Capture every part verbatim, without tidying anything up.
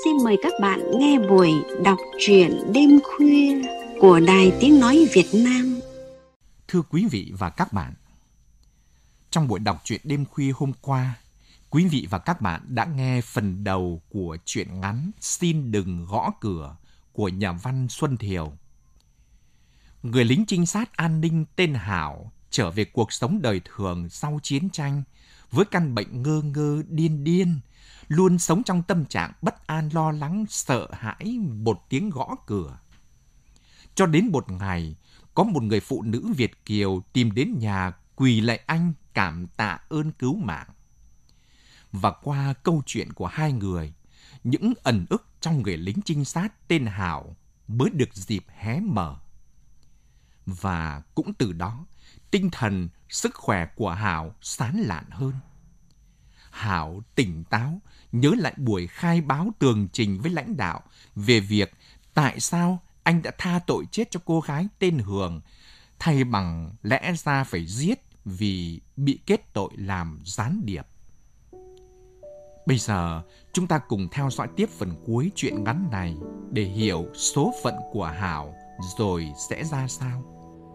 xin mời các bạn nghe buổi đọc truyện đêm khuya của Đài Tiếng Nói Việt Nam. Thưa quý vị và các bạn, trong buổi đọc truyện đêm khuya hôm qua, quý vị và các bạn đã nghe phần đầu của truyện ngắn Xin đừng gõ cửa của nhà văn Xuân Thiều. Người lính trinh sát an ninh tên Hảo trở về cuộc sống đời thường sau chiến tranh với căn bệnh ngơ ngơ điên điên, luôn sống trong tâm trạng bất an lo lắng sợ hãi một tiếng gõ cửa. Cho đến một ngày, có một người phụ nữ Việt kiều tìm đến nhà quỳ lạy anh cảm tạ ơn cứu mạng. Và qua câu chuyện của hai người, những ẩn ức trong người lính trinh sát tên Hảo mới được dịp hé mở. Và cũng từ đó, tinh thần, sức khỏe của Hảo sáng lạn hơn. Hảo tỉnh táo, nhớ lại buổi khai báo tường trình với lãnh đạo về việc tại sao anh đã tha tội chết cho cô gái tên Hường, thay bằng lẽ ra phải giết vì bị kết tội làm gián điệp. Bây giờ, chúng ta cùng theo dõi tiếp phần cuối truyện ngắn này để hiểu số phận của Hảo rồi sẽ ra sao.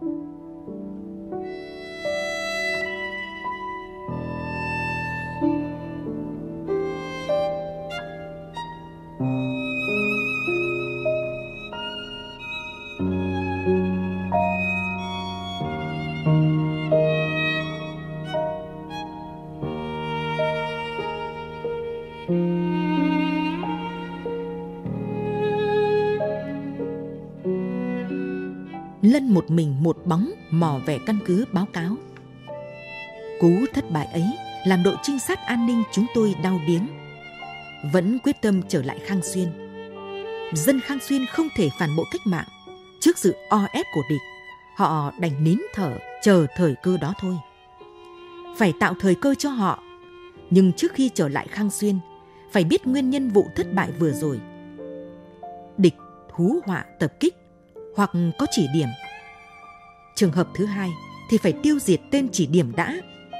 Lân một mình một bóng mò về căn cứ báo cáo. Cú thất bại ấy làm đội trinh sát an ninh chúng tôi đau điếng. Vẫn quyết tâm trở lại Khang Xuyên. Dân Khang Xuyên không thể phản bội cách mạng. Trước sự o ép của địch, họ đành nín thở chờ thời cơ đó thôi. Phải tạo thời cơ cho họ. Nhưng trước khi trở lại Khang Xuyên, phải biết nguyên nhân vụ thất bại vừa rồi. Địch hú họa tập kích hoặc có chỉ điểm. Trường hợp thứ hai thì phải tiêu diệt tên chỉ điểm đã.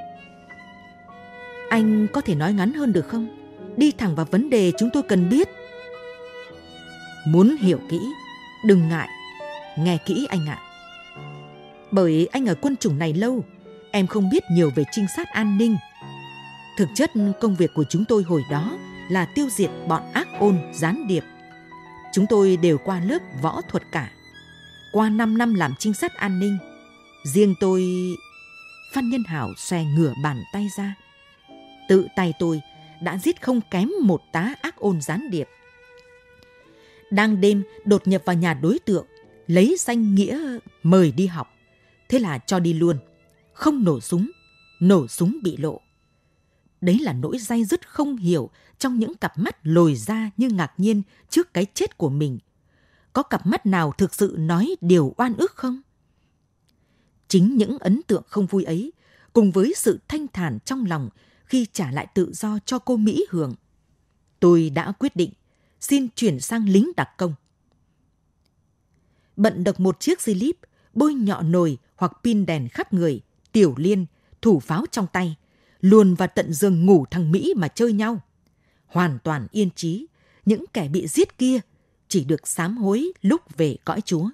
Anh có thể nói ngắn hơn được không? Đi thẳng vào vấn đề chúng tôi cần biết. Muốn hiểu kỹ, đừng ngại, nghe kỹ anh ạ. Bởi anh ở quân chủng này lâu, em không biết nhiều về trinh sát an ninh. Thực chất công việc của chúng tôi hồi đó là tiêu diệt bọn ác ôn, gián điệp. Chúng tôi đều qua lớp võ thuật cả. Qua năm năm làm trinh sát an ninh, riêng tôi... Phan Nhân Hảo xòe ngửa bàn tay ra. Tự tay tôi đã giết không kém một tá ác ôn gián điệp. Đang đêm đột nhập vào nhà đối tượng, lấy danh nghĩa mời đi học. Thế là cho đi luôn, không nổ súng, nổ súng bị lộ. Đấy là nỗi day dứt không hiểu trong những cặp mắt lồi ra như ngạc nhiên trước cái chết của mình. Có cặp mắt nào thực sự nói điều oan ức không? Chính những ấn tượng không vui ấy, cùng với sự thanh thản trong lòng khi trả lại tự do cho cô Mỹ Hường, tôi đã quyết định xin chuyển sang lính đặc công. Bận đọc một chiếc slip, bôi nhọ nồi hoặc pin đèn khắp người, tiểu liên, thủ pháo trong tay, luồn vào tận giường ngủ thằng Mỹ mà chơi nhau. Hoàn toàn yên trí, những kẻ bị giết kia chỉ được sám hối lúc về cõi Chúa.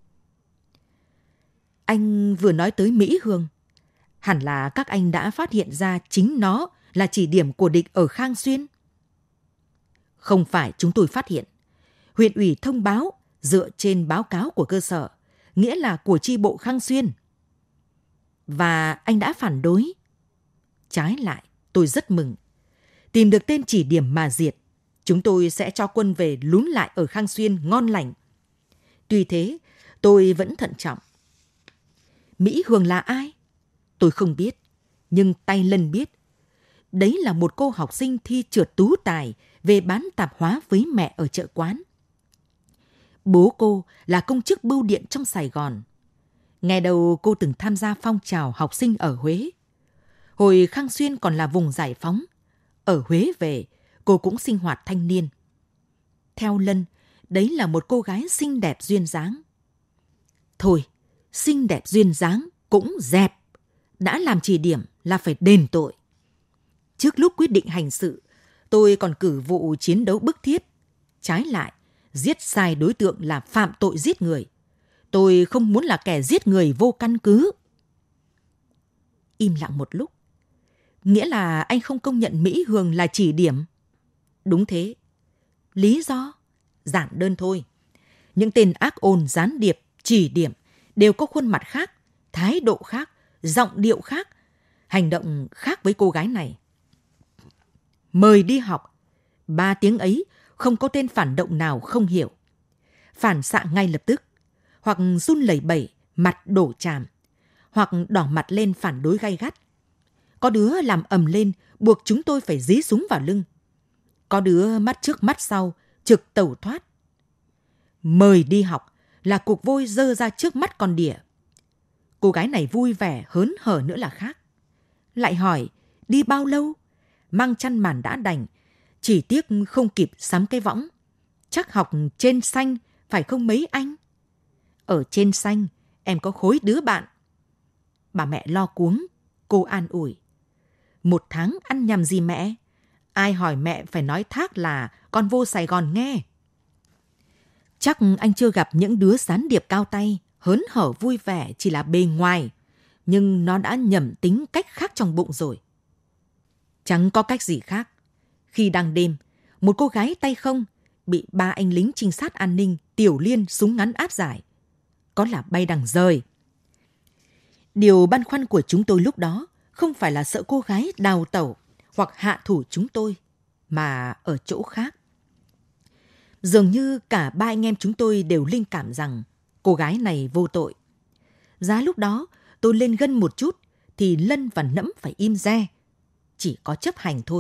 Anh vừa nói tới Mỹ Hương. Hẳn là các anh đã phát hiện ra chính nó là chỉ điểm của địch ở Khang Xuyên. Không phải chúng tôi phát hiện. Huyện ủy thông báo dựa trên báo cáo của cơ sở, nghĩa là của chi bộ Khang Xuyên. Và anh đã phản đối. Trái lại, tôi rất mừng. Tìm được tên chỉ điểm mà diệt, chúng tôi sẽ cho quân về lún lại ở Khang Xuyên ngon lành. Tuy thế, tôi vẫn thận trọng. Mỹ Hương là ai? Tôi không biết, nhưng tay Lân biết. Đấy là một cô học sinh thi trượt tú tài về bán tạp hóa với mẹ ở chợ quán. Bố cô là công chức bưu điện trong Sài Gòn. Ngày đầu cô từng tham gia phong trào học sinh ở Huế. Hồi Khang Xuyên còn là vùng giải phóng. Ở Huế về, cô cũng sinh hoạt thanh niên. Theo Lân, đấy là một cô gái xinh đẹp duyên dáng. Thôi, xinh đẹp duyên dáng cũng dẹp. Đã làm chỉ điểm là phải đền tội. Trước lúc quyết định hành sự, tôi còn cử vụ chiến đấu bức thiết, Trái lại, giết sai đối tượng là phạm tội giết người. Tôi không muốn là kẻ giết người vô căn cứ. Im lặng một lúc. Nghĩa là anh không công nhận Mỹ Hường là chỉ điểm? Đúng thế. Lý do? Giản đơn thôi. Những tên ác ôn, gián điệp, chỉ điểm đều có khuôn mặt khác, thái độ khác, giọng điệu khác, hành động khác với cô gái này. Mời đi học. Ba tiếng ấy không có tên phản động nào không hiểu. Phản xạ ngay lập tức, hoặc run lẩy bẩy, mặt đổ tràm, hoặc đỏ mặt lên phản đối gay gắt. Có đứa làm ầm lên, buộc chúng tôi phải dí súng vào lưng. Có đứa mắt trước mắt sau, trực tẩu thoát. Mời đi học là cục vôi dơ ra trước mắt con đỉa. Cô gái này vui vẻ, hớn hở nữa là khác. Lại hỏi, đi bao lâu? Mang chăn màn đã đành, chỉ tiếc không kịp sắm cái võng. Chắc học trên xanh, phải không mấy anh? Ở trên xanh, em có khối đứa bạn. Bà mẹ lo cuống, cô an ủi. Một tháng ăn nhầm gì mẹ? Ai hỏi mẹ phải nói thác là con vô Sài Gòn nghe. Chắc anh chưa gặp những đứa gián điệp cao tay, hớn hở vui vẻ chỉ là bề ngoài, nhưng nó đã nhầm tính cách khác trong bụng rồi. Chẳng có cách gì khác. Khi đang đêm, một cô gái tay không bị ba anh lính trinh sát an ninh tiểu liên súng ngắn áp giải. Có là bay đằng rời. Điều băn khoăn của chúng tôi lúc đó không phải là sợ cô gái đào tẩu hoặc hạ thủ chúng tôi, mà ở chỗ khác. Dường như cả ba anh em chúng tôi đều linh cảm rằng cô gái này vô tội. Giá lúc đó tôi lên gân một chút thì Lân và Nẫm phải im re. Chỉ có chấp hành thôi.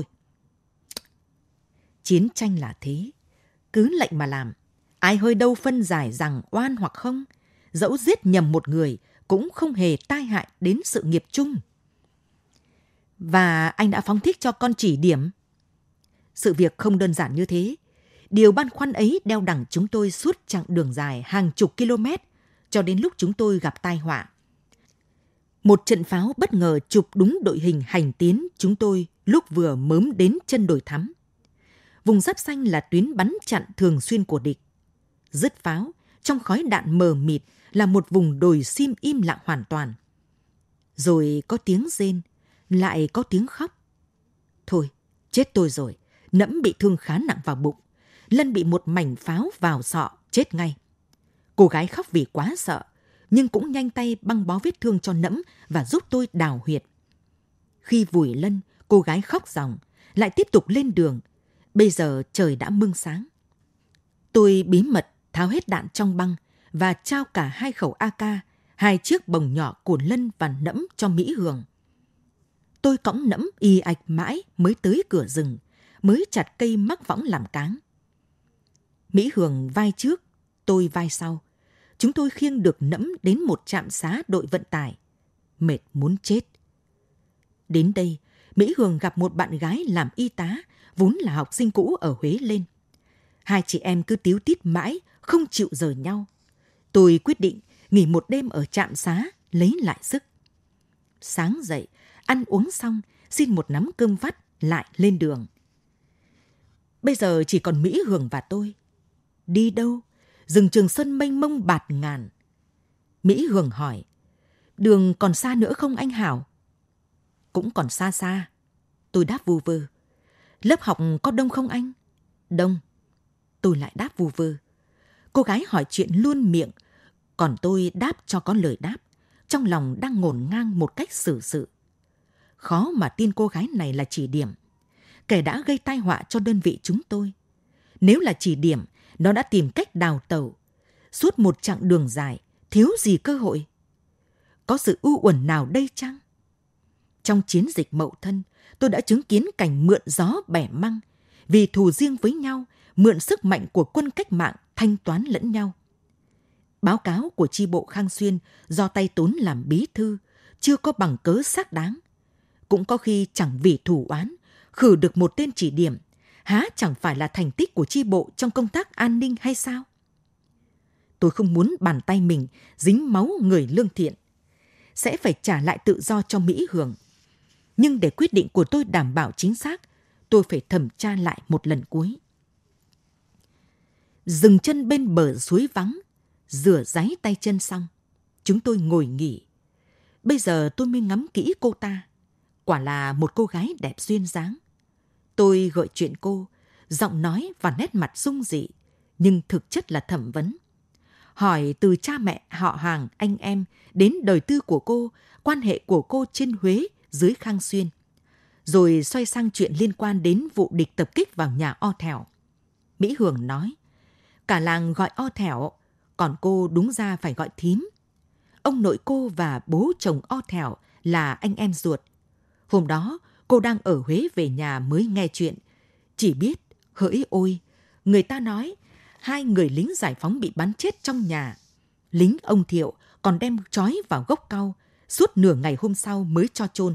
Chiến tranh là thế. Cứ lệnh mà làm. Ai hơi đâu phân giải rằng oan hoặc không. Dẫu giết nhầm một người cũng không hề tai hại đến sự nghiệp chung. Và anh đã phóng thích cho con chỉ điểm. Sự việc không đơn giản như thế. Điều băn khoăn ấy đeo đẳng chúng tôi suốt chặng đường dài hàng chục km cho đến lúc chúng tôi gặp tai họa. Một trận pháo bất ngờ chụp đúng đội hình hành tiến chúng tôi lúc vừa mớm đến chân đồi thắm. Vùng giáp xanh là tuyến bắn chặn thường xuyên của địch. Dứt pháo, trong khói đạn mờ mịt là một vùng đồi sim im lặng hoàn toàn. Rồi có tiếng rên, lại có tiếng khóc. Thôi, chết tôi rồi. Nẫm bị thương khá nặng vào bụng. Lân bị một mảnh pháo vào sọ, chết ngay. Cô gái khóc vì quá sợ, nhưng cũng nhanh tay băng bó vết thương cho Nẫm và giúp tôi đào huyệt. Khi vùi Lân, cô gái khóc ròng, lại tiếp tục lên đường. Bây giờ trời đã mưng sáng. Tôi bí mật tháo hết đạn trong băng và trao cả hai khẩu a ca, hai chiếc bồng nhỏ của Lân và Nẫm cho Mỹ Hường. Tôi cõng Nẫm y ạch mãi mới tới cửa rừng, mới chặt cây mắc võng làm cáng. Mỹ Hường vai trước, tôi vai sau. Chúng tôi khiêng được Nẫm đến một trạm xá đội vận tải. Mệt muốn chết. Đến đây, Mỹ Hường gặp một bạn gái làm y tá, vốn là học sinh cũ ở Huế lên. Hai chị em cứ tíu tít mãi, không chịu rời nhau. Tôi quyết định nghỉ một đêm ở trạm xá, lấy lại sức. Sáng dậy, ăn uống xong, xin một nắm cơm vắt, lại lên đường. Bây giờ chỉ còn Mỹ Hường và tôi. Đi đâu? Rừng Trường Sơn mênh mông bạt ngàn. Mỹ Hường hỏi, đường còn xa nữa không anh Hảo? Cũng còn xa xa. Tôi đáp vu vơ. Lớp học có đông không anh? Đông. Tôi lại đáp vu vơ. Cô gái hỏi chuyện luôn miệng, còn tôi đáp cho có lời đáp, trong lòng đang ngổn ngang một cách xử sự. Khó mà tin cô gái này là chỉ điểm, kẻ đã gây tai họa cho đơn vị chúng tôi. Nếu là chỉ điểm, nó đã tìm cách đào tẩu. Suốt một chặng đường dài, thiếu gì cơ hội. Có sự u uẩn nào đây chăng? Trong chiến dịch Mậu Thân, tôi đã chứng kiến cảnh mượn gió bẻ măng, vì thù riêng với nhau, mượn sức mạnh của quân cách mạng thanh toán lẫn nhau. Báo cáo của chi bộ Khang Xuyên do tay Tốn làm bí thư, chưa có bằng cớ xác đáng. Cũng có khi chẳng vì thù oán, khử được một tên chỉ điểm, há chẳng phải là thành tích của chi bộ trong công tác an ninh hay sao? Tôi không muốn bàn tay mình dính máu người lương thiện. Sẽ phải trả lại tự do cho Mỹ Hường. Nhưng để quyết định của tôi đảm bảo chính xác, tôi phải thẩm tra lại một lần cuối. Dừng chân bên bờ suối vắng, rửa ráy tay chân xong, chúng tôi ngồi nghỉ. Bây giờ tôi mới ngắm kỹ cô ta. Quả là một cô gái đẹp duyên dáng. Tôi gợi chuyện cô, giọng nói và nét mặt dung dị, nhưng thực chất là thẩm vấn. Hỏi từ cha mẹ, họ hàng, anh em đến đời tư của cô, quan hệ của cô trên Huế dưới Khang Xuyên. Rồi xoay sang chuyện liên quan đến vụ địch tập kích vào nhà O Thẻo. Mỹ Hường nói, cả làng gọi O Thẻo, còn cô đúng ra phải gọi thím. Ông nội cô và bố chồng O Thẻo là anh em ruột. Hôm đó, cô đang ở Huế về nhà mới nghe chuyện. Chỉ biết, hỡi ôi, người ta nói, hai người lính giải phóng bị bắn chết trong nhà. Lính ông Thiệu còn đem trói vào gốc cau, suốt nửa ngày hôm sau mới cho chôn.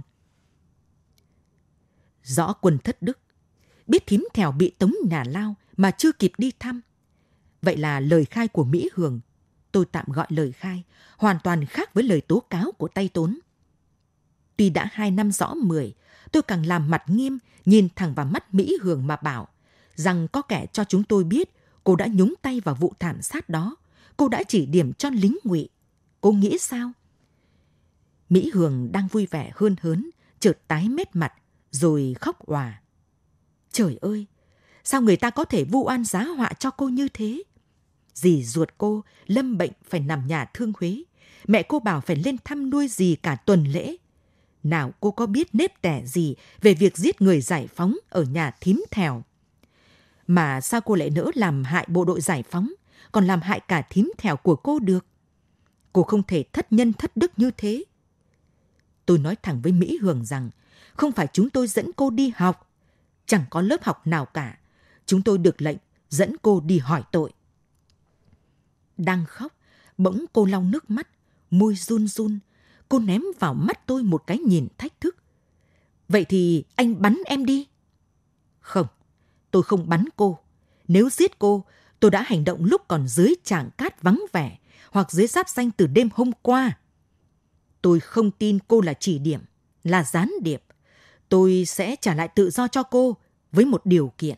Rõ quân thất đức, biết thím Thẻo bị tống nhà lao mà chưa kịp đi thăm. Vậy là lời khai của Mỹ Hường, tôi tạm gọi lời khai, hoàn toàn khác với lời tố cáo của tay Tốn. Tuy đã hai năm rõ mười, tôi càng làm mặt nghiêm, nhìn thẳng vào mắt Mỹ Hường mà bảo rằng có kẻ cho chúng tôi biết cô đã nhúng tay vào vụ thảm sát đó, cô đã chỉ điểm cho lính ngụy. Cô nghĩ sao? Mỹ Hường đang vui vẻ hơn hớn, chợt tái mét mặt, rồi khóc òa. Trời ơi, sao người ta có thể vu oan giá họa cho cô như thế? Dì ruột cô lâm bệnh phải nằm nhà thương Huế, mẹ cô bảo phải lên thăm nuôi dì cả tuần lễ. Nào cô có biết nếp tẻ gì về việc giết người giải phóng ở nhà thím Thẻo? Mà sao cô lại nỡ làm hại bộ đội giải phóng, còn làm hại cả thím Thẻo của cô được? Cô không thể thất nhân thất đức như thế. Tôi nói thẳng với Mỹ Hường rằng không phải chúng tôi dẫn cô đi học, chẳng có lớp học nào cả. Chúng tôi được lệnh dẫn cô đi hỏi tội. Đang khóc, bỗng cô lau nước mắt, môi run run. Cô ném vào mắt tôi một cái nhìn thách thức. Vậy thì anh bắn em đi. Không, tôi không bắn cô. Nếu giết cô, tôi đã hành động lúc còn dưới trảng cát vắng vẻ hoặc dưới giáp danh từ đêm hôm qua. Tôi không tin cô là chỉ điểm, là gián điệp. Tôi sẽ trả lại tự do cho cô với một điều kiện.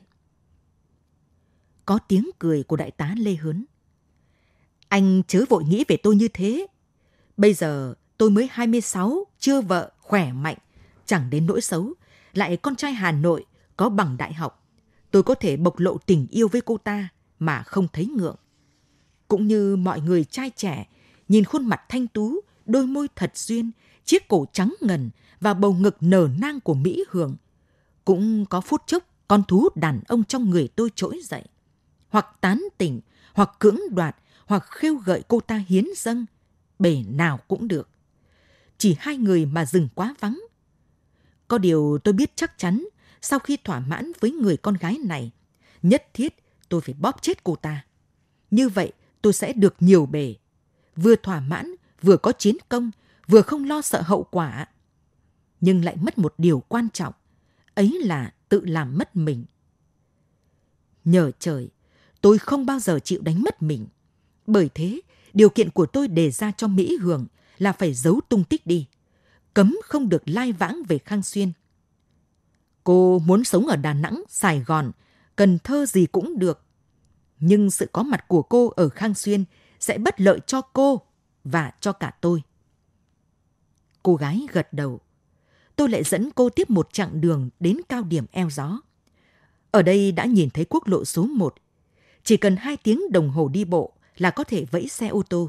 Có tiếng cười của đại tá Lê Hớn. Anh chớ vội nghĩ về tôi như thế. Bây giờ tôi mới hai mươi sáu, chưa vợ, khỏe mạnh, chẳng đến nỗi xấu. Lại con trai Hà Nội, có bằng đại học. Tôi có thể bộc lộ tình yêu với cô ta mà không thấy ngượng. Cũng như mọi người trai trẻ, nhìn khuôn mặt thanh tú, đôi môi thật duyên, chiếc cổ trắng ngần và bầu ngực nở nang của Mỹ Hường. Cũng có phút chốc con thú đàn ông trong người tôi trỗi dậy. Hoặc tán tỉnh, hoặc cưỡng đoạt, hoặc khêu gợi cô ta hiến dâng. Bề nào cũng được. Chỉ hai người mà rừng quá vắng. Có điều tôi biết chắc chắn, sau khi thỏa mãn với người con gái này, nhất thiết tôi phải bóp chết cô ta. Như vậy tôi sẽ được nhiều bề. Vừa thỏa mãn, vừa có chiến công, vừa không lo sợ hậu quả. Nhưng lại mất một điều quan trọng, ấy là tự làm mất mình. Nhờ trời, tôi không bao giờ chịu đánh mất mình. Bởi thế, điều kiện của tôi đề ra cho Mỹ Hường là phải giấu tung tích đi, cấm không được lai vãng về Khang Xuyên. Cô muốn sống ở Đà Nẵng, Sài Gòn, Cần Thơ gì cũng được. Nhưng sự có mặt của cô ở Khang Xuyên sẽ bất lợi cho cô và cho cả tôi. Cô gái gật đầu. Tôi lại dẫn cô tiếp một chặng đường đến cao điểm eo gió. Ở đây đã nhìn thấy quốc lộ số một. Chỉ cần hai tiếng đồng hồ đi bộ là có thể vẫy xe ô tô.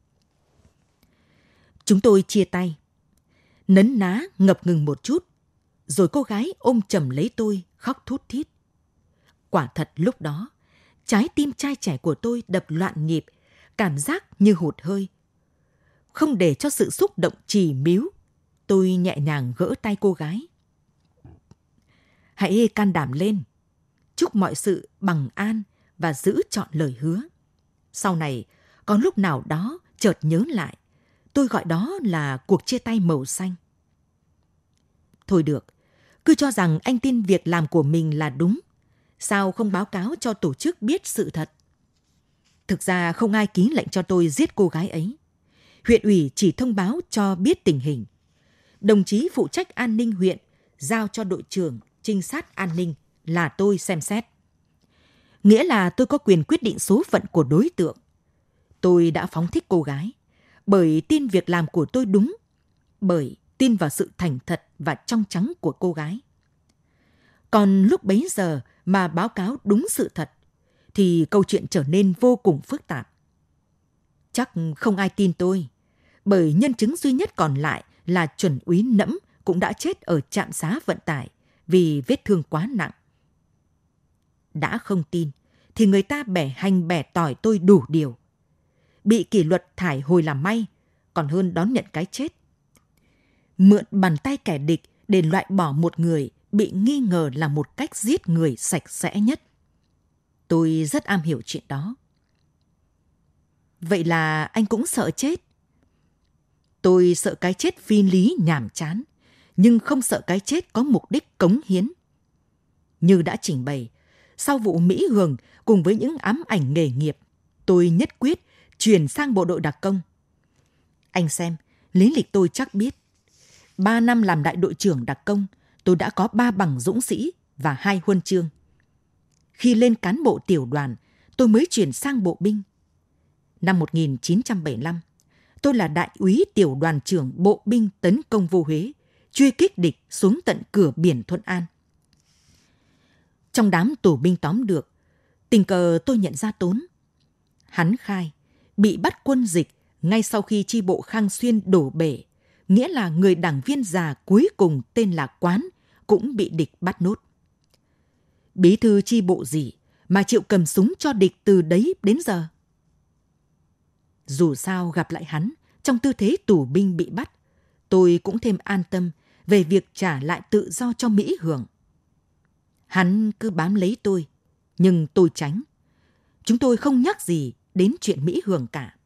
Chúng tôi chia tay. Nấn ná ngập ngừng một chút. Rồi cô gái ôm chầm lấy tôi, khóc thút thít. Quả thật lúc đó, trái tim trai trẻ của tôi đập loạn nhịp, cảm giác như hụt hơi. Không để cho sự xúc động trì míu, tôi nhẹ nhàng gỡ tay cô gái. Hãy can đảm lên, chúc mọi sự bằng an và giữ trọn lời hứa. Sau này, có lúc nào đó chợt nhớ lại, tôi gọi đó là cuộc chia tay màu xanh. Thôi được, cứ cho rằng anh tin việc làm của mình là đúng. Sao không báo cáo cho tổ chức biết sự thật? Thực ra không ai ký lệnh cho tôi giết cô gái ấy. Huyện ủy chỉ thông báo cho biết tình hình. Đồng chí phụ trách an ninh huyện giao cho đội trưởng trinh sát an ninh là tôi xem xét. nghĩa là tôi có quyền quyết định số phận của đối tượng. Tôi đã phóng thích cô gái, bởi tin việc làm của tôi đúng, bởi tin vào sự thành thật và trong trắng của cô gái. Còn lúc bấy giờ mà báo cáo đúng sự thật, thì câu chuyện trở nên vô cùng phức tạp. Chắc không ai tin tôi, bởi nhân chứng duy nhất còn lại là chuẩn úy Nẫm cũng đã chết ở trạm xá vận tải vì vết thương quá nặng. Đã không tin, thì người ta bẻ hành bẻ tỏi tôi đủ điều. Bị kỷ luật thải hồi làm may, còn hơn đón nhận cái chết. Mượn bàn tay kẻ địch để loại bỏ một người bị nghi ngờ là một cách giết người sạch sẽ nhất. Tôi rất am hiểu chuyện đó. Vậy là anh cũng sợ chết? Tôi sợ cái chết phi lý nhàm chán, nhưng không sợ cái chết có mục đích cống hiến. Như đã trình bày, sau vụ Mỹ Hường cùng với những ám ảnh nghề nghiệp, tôi nhất quyết chuyển sang bộ đội đặc công. Anh xem, lý lịch tôi chắc biết. Ba năm làm đại đội trưởng đặc công, tôi đã có ba bằng dũng sĩ và hai huân chương. Khi lên cán bộ tiểu đoàn, tôi mới chuyển sang bộ binh. Năm một nghìn chín trăm bảy mươi lăm, tôi là đại úy tiểu đoàn trưởng bộ binh tấn công vô Huế, truy kích địch xuống tận cửa biển Thuận An. Trong đám tù binh tóm được, tình cờ tôi nhận ra Tốn. Hắn khai, bị bắt quân dịch ngay sau khi chi bộ Khang Xuyên đổ bể, nghĩa là người đảng viên già cuối cùng tên là Quán cũng bị địch bắt nốt. Bí thư chi bộ gì mà chịu cầm súng cho địch từ đấy đến giờ? Dù sao gặp lại hắn trong tư thế tù binh bị bắt, tôi cũng thêm an tâm về việc trả lại tự do cho Mỹ Hường. Hắn cứ bám lấy tôi, nhưng tôi tránh. Chúng tôi không nhắc gì đến chuyện Mỹ Hường cả.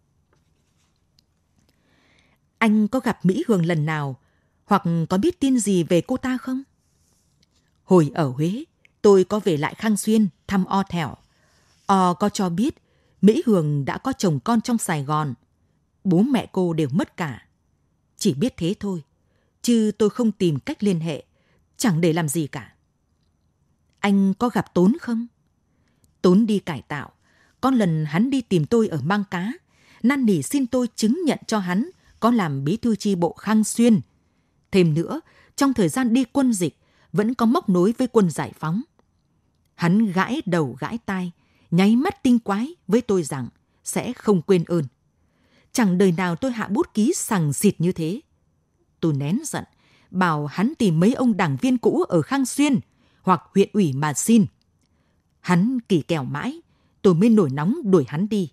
Anh có gặp Mỹ Hường lần nào, hoặc có biết tin gì về cô ta không? Hồi ở Huế, tôi có về lại Khang Xuyên thăm O Thẻo. O có cho biết Mỹ Hường đã có chồng con trong Sài Gòn. Bố mẹ cô đều mất cả. Chỉ biết thế thôi, chứ tôi không tìm cách liên hệ, chẳng để làm gì cả. Anh có gặp Tốn không? Tốn đi cải tạo. Có lần hắn đi tìm tôi ở Mang Cá, năn nỉ xin tôi chứng nhận cho hắn có làm bí thư chi bộ Khang Xuyên. Thêm nữa, trong thời gian đi quân dịch, vẫn có móc nối với quân giải phóng. Hắn gãi đầu gãi tai, nháy mắt tinh quái với tôi rằng sẽ không quên ơn. Chẳng đời nào tôi hạ bút ký sằng xịt như thế. Tôi nén giận, bảo hắn tìm mấy ông đảng viên cũ ở Khang Xuyên hoặc huyện ủy mà xin. Hắn kỳ kèo mãi, tôi mới nổi nóng đuổi hắn đi.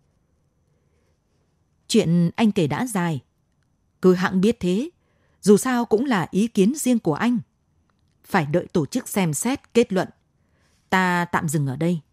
Chuyện anh kể đã dài. Cứ hẵng biết thế, dù sao cũng là ý kiến riêng của anh. Phải đợi tổ chức xem xét kết luận. Ta tạm dừng ở đây.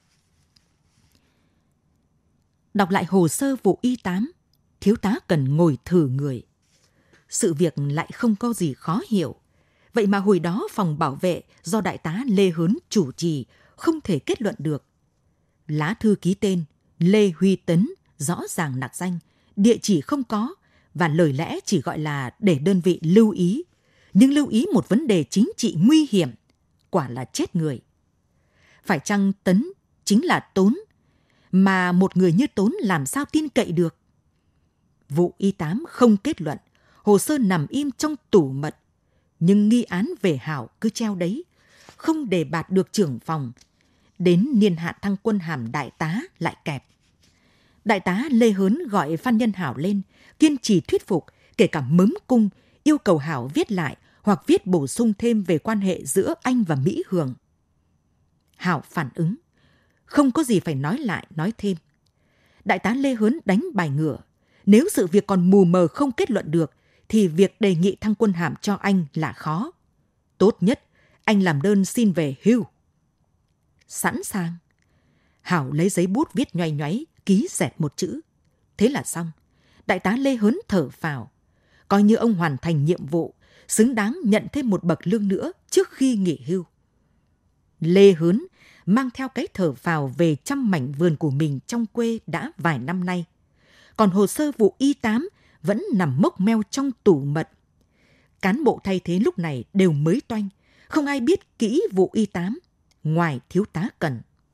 Đọc lại hồ sơ vụ Y tám, thiếu tá cần ngồi thử người. Sự việc lại không có gì khó hiểu. Vậy mà hồi đó phòng bảo vệ do đại tá Lê Hớn chủ trì không thể kết luận được. Lá thư ký tên Lê Huy Tấn rõ ràng nặc danh, địa chỉ không có và lời lẽ chỉ gọi là để đơn vị lưu ý. Nhưng lưu ý một vấn đề chính trị nguy hiểm, quả là chết người. Phải chăng Tấn chính là Tốn, mà một người như Tốn làm sao tin cậy được? Vụ Y tám không kết luận, hồ sơ nằm im trong tủ mật, nhưng nghi án về Hảo cứ treo đấy, không đề bạt được trưởng phòng. Đến niên hạn thăng quân hàm đại tá lại kẹp. Đại tá Lê Hớn gọi Phan Nhân Hảo lên, kiên trì thuyết phục, kể cả mớm cung, yêu cầu Hảo viết lại hoặc viết bổ sung thêm về quan hệ giữa anh và Mỹ Hường. Hảo phản ứng, không có gì phải nói lại, nói thêm. Đại tá Lê Hớn đánh bài ngửa. Nếu sự việc còn mù mờ không kết luận được, thì việc đề nghị thăng quân hàm cho anh là khó. Tốt nhất, anh làm đơn xin về hưu. Sẵn sàng. Hảo lấy giấy bút viết nhoay nhoáy, ký dẹt một chữ. Thế là xong. Đại tá Lê Hớn thở phào. Coi như ông hoàn thành nhiệm vụ, xứng đáng nhận thêm một bậc lương nữa trước khi nghỉ hưu. Lê Hớn mang theo cái thở phào về chăm mảnh vườn của mình trong quê đã vài năm nay. Còn hồ sơ vụ Y tám vẫn nằm mốc meo trong tủ mật. Cán bộ thay thế lúc này đều mới toanh, không ai biết kỹ vụ Y tám, ngoài thiếu tá Cần.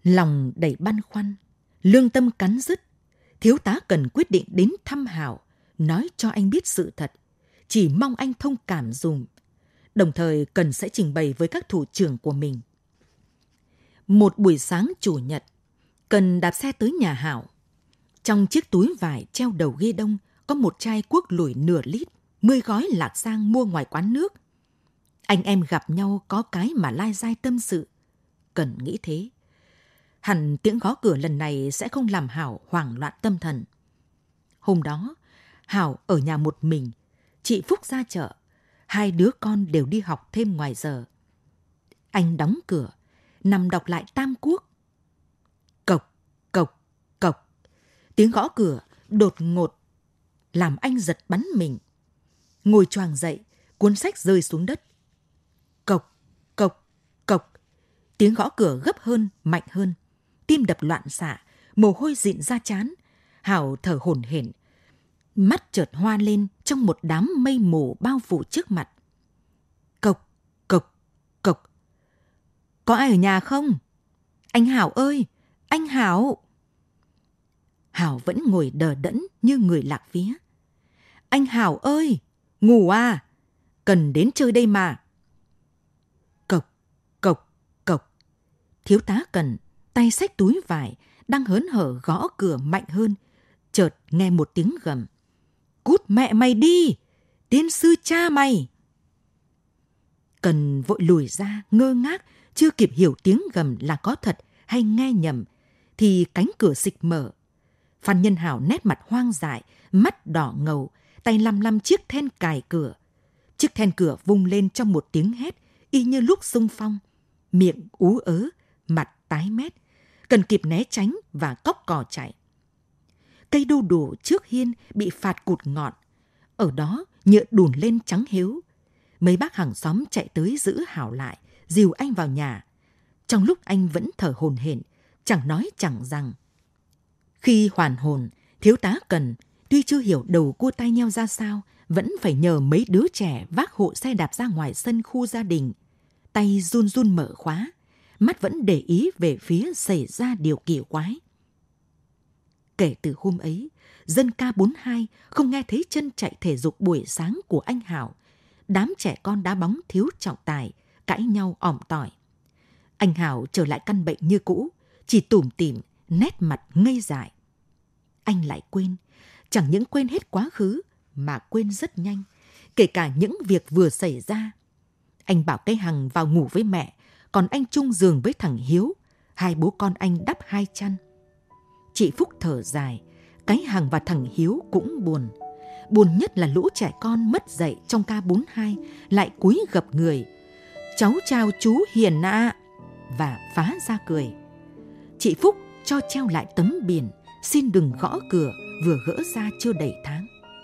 Lòng đầy băn khoăn, lương tâm cắn rứt, thiếu tá Cần quyết định đến thăm Hảo, nói cho anh biết sự thật, chỉ mong anh thông cảm dùm. Đồng thời Cần sẽ trình bày với các thủ trưởng của mình. Một buổi sáng chủ nhật, Cần đạp xe tới nhà Hảo. Trong chiếc túi vải treo đầu ghe đông có một chai cuốc lủi nửa lít, mười gói lạc sang mua ngoài quán nước. Anh em gặp nhau có cái mà lai dai tâm sự. Cần nghĩ thế. Hẳn tiếng gõ cửa lần này sẽ không làm Hảo hoảng loạn tâm thần. Hôm đó, Hảo ở nhà một mình, chị Phúc ra chợ, hai đứa con đều đi học thêm ngoài giờ. Anh đóng cửa, nằm đọc lại tam quốc. Cộc, cộc, cộc. Tiếng gõ cửa đột ngột làm anh giật bắn mình. Ngồi choàng dậy, cuốn sách rơi xuống đất. Cộc, cộc, cộc. Tiếng gõ cửa gấp hơn, mạnh hơn. Tim đập loạn xạ, mồ hôi dịn ra trán. Hảo thở hổn hển, mắt chợt hoa lên trong một đám mây mù bao phủ trước mặt. Cộc, cộc, cộc. Có ai ở nhà không? Anh Hảo ơi, anh Hảo. Hảo vẫn ngồi đờ đẫn như người lạc vía. Anh Hảo ơi, ngủ à? Cần đến chơi đây mà. Cộc, cộc, cộc. Thiếu tá Cần, tay xách túi vải, đang hớn hở gõ cửa mạnh hơn. Chợt nghe một tiếng gầm. Cút mẹ mày đi, tiên sư cha mày. Cần vội lùi ra, ngơ ngác, chưa kịp hiểu tiếng gầm là có thật hay nghe nhầm, thì cánh cửa xịch mở. Phan Nhân Hảo nét mặt hoang dại, mắt đỏ ngầu, tay lăm lăm chiếc then cài cửa. Chiếc then cửa vung lên trong một tiếng hét, y như lúc xung phong. Miệng ú ớ, mặt tái mét. Cần kịp né tránh và cóc cò chạy. Cây đu đủ trước hiên bị phạt cụt ngọn. Ở đó nhựa đùn lên trắng héo. Mấy bác hàng xóm chạy tới giữ Hảo lại, dìu anh vào nhà. Trong lúc anh vẫn thở hổn hển, chẳng nói chẳng rằng. Khi hoàn hồn, thiếu tá Cần, tuy chưa hiểu đầu cua tay nheo ra sao, vẫn phải nhờ mấy đứa trẻ vác hộ xe đạp ra ngoài sân khu gia đình. Tay run run mở khóa, mắt vẫn để ý về phía xảy ra điều kỳ quái. Kể từ hôm ấy, dân ca bốn hai không nghe thấy chân chạy thể dục buổi sáng của anh Hảo. Đám trẻ con đá bóng thiếu trọng tài, cãi nhau òm tỏi. Anh Hảo trở lại căn bệnh như cũ, chỉ tủm tỉm, nét mặt ngây dại. Anh lại quên, chẳng những quên hết quá khứ, mà quên rất nhanh, kể cả những việc vừa xảy ra. Anh bảo cái Hằng vào ngủ với mẹ, còn anh chung giường với thằng Hiếu, hai bố con anh đắp hai chăn. Chị Phúc thở dài, cái Hằng và thằng Hiếu cũng buồn. Buồn nhất là lũ trẻ con mất dạy trong ca bốn hai lại cúi gập người. Cháu chào chú Hiền ạ, à, và phá ra cười. Chị Phúc cho treo lại tấm biển, xin đừng gõ cửa, vừa gỡ ra chưa đầy tháng.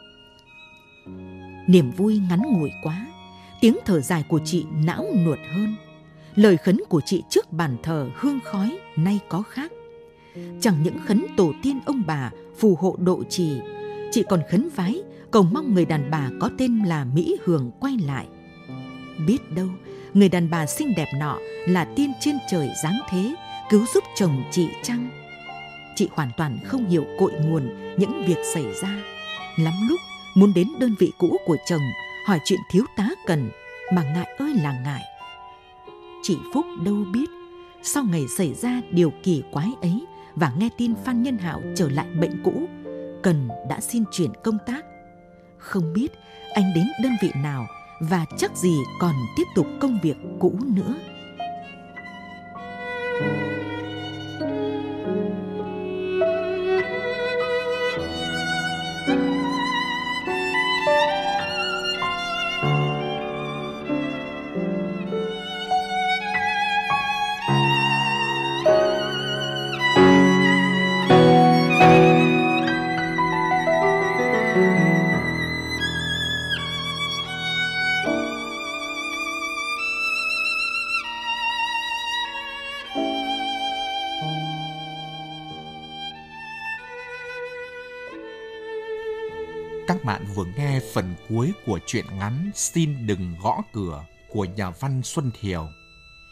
Niềm vui ngắn ngủi quá, tiếng thở dài của chị não nuột hơn. Lời khấn của chị trước bàn thờ hương khói nay có khác. Chẳng những khấn tổ tiên ông bà phù hộ độ trì, chị còn khấn vái cầu mong người đàn bà có tên là Mỹ Hường quay lại. Biết đâu người đàn bà xinh đẹp nọ là tiên trên trời giáng thế, cứu giúp chồng chị chăng? Chị hoàn toàn không hiểu cội nguồn những việc xảy ra. Lắm lúc muốn đến đơn vị cũ của chồng hỏi chuyện thiếu tá Cần, mà ngại ơi là ngại. Chị Phúc đâu biết, sau ngày xảy ra điều kỳ quái ấy và nghe tin Phan Nhân Hảo trở lại bệnh cũ, Cần đã xin chuyển công tác. Không biết anh đến đơn vị nào và chắc gì còn tiếp tục công việc cũ nữa. Các bạn vừa nghe phần cuối của truyện ngắn Xin đừng gõ cửa của nhà văn Xuân Thiều.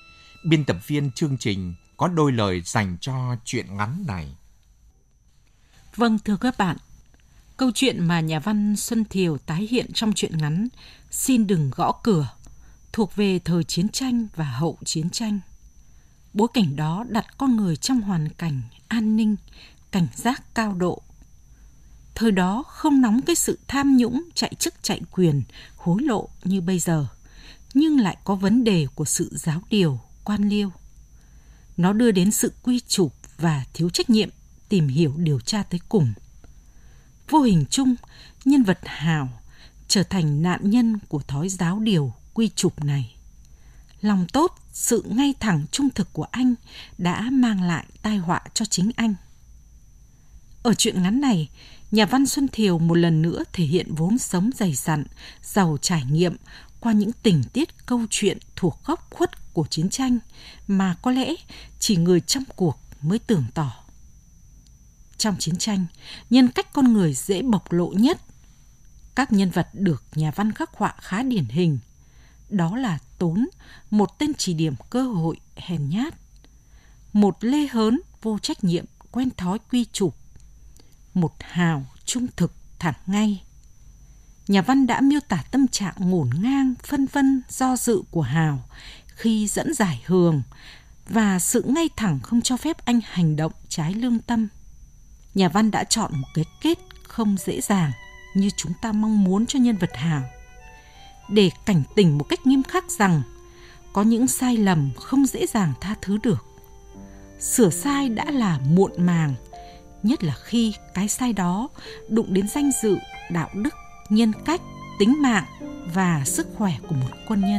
biên tập viên chương trình có đôi lời dành cho truyện ngắn này. Vâng, thưa các bạn, câu chuyện mà nhà văn Xuân Thiều tái hiện trong truyện ngắn Xin đừng gõ cửa thuộc về thời chiến tranh và hậu chiến tranh. Bối cảnh đó đặt con người trong hoàn cảnh an ninh, cảnh giác cao độ. Thời đó không nóng cái sự tham nhũng, chạy chức chạy quyền, hối lộ như bây giờ, nhưng lại có vấn đề của sự giáo điều, quan liêu. Nó đưa đến sự quy chụp và thiếu trách nhiệm, tìm hiểu điều tra tới cùng. Vô hình chung, nhân vật Hào trở thành nạn nhân của thói giáo điều, quy chụp này. Lòng tốt, sự ngay thẳng trung thực của anh đã mang lại tai họa cho chính anh. Ở truyện ngắn này, nhà văn Xuân Thiều một lần nữa thể hiện vốn sống dày dặn, giàu trải nghiệm qua những tình tiết câu chuyện thuộc góc khuất của chiến tranh mà có lẽ chỉ người trong cuộc mới tưởng tỏ. Trong chiến tranh, nhân cách con người dễ bộc lộ nhất. Các nhân vật được nhà văn khắc họa khá điển hình. Đó là Tốn, một tên chỉ điểm cơ hội hèn nhát. Một Lê Hớn vô trách nhiệm, quen thói quy chụp. Một Hào trung thực, thẳng ngay. Nhà văn đã miêu tả tâm trạng ngổn ngang, phân vân, do dự của Hào khi dẫn giải Hường và sự ngay thẳng không cho phép anh hành động trái lương tâm. Nhà văn đã chọn một cái kết không dễ dàng như chúng ta mong muốn cho nhân vật Hào, để cảnh tỉnh một cách nghiêm khắc rằng có những sai lầm không dễ dàng tha thứ được. Sửa sai đã là muộn màng, nhất là khi cái sai đó đụng đến danh dự, đạo đức, nhân cách, tính mạng và sức khỏe của một quân nhân.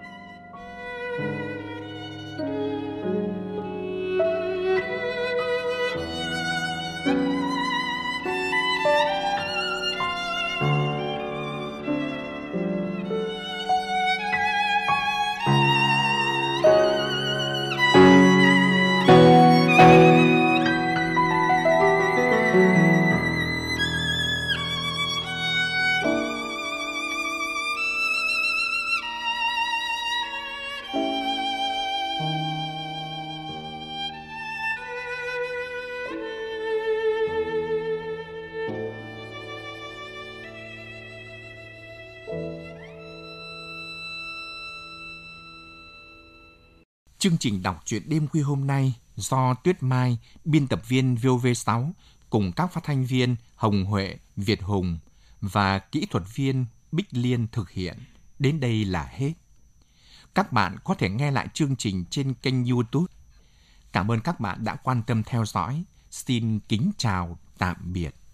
Chương trình đọc truyện đêm khuya hôm nay do Tuyết Mai, biên tập viên vê o vê sáu cùng các phát thanh viên Hồng Huệ, Việt Hùng và kỹ thuật viên Bích Liên thực hiện. Đến đây là hết. Các bạn có thể nghe lại chương trình trên kênh YouTube. Cảm ơn các bạn đã quan tâm theo dõi. Xin kính chào, tạm biệt.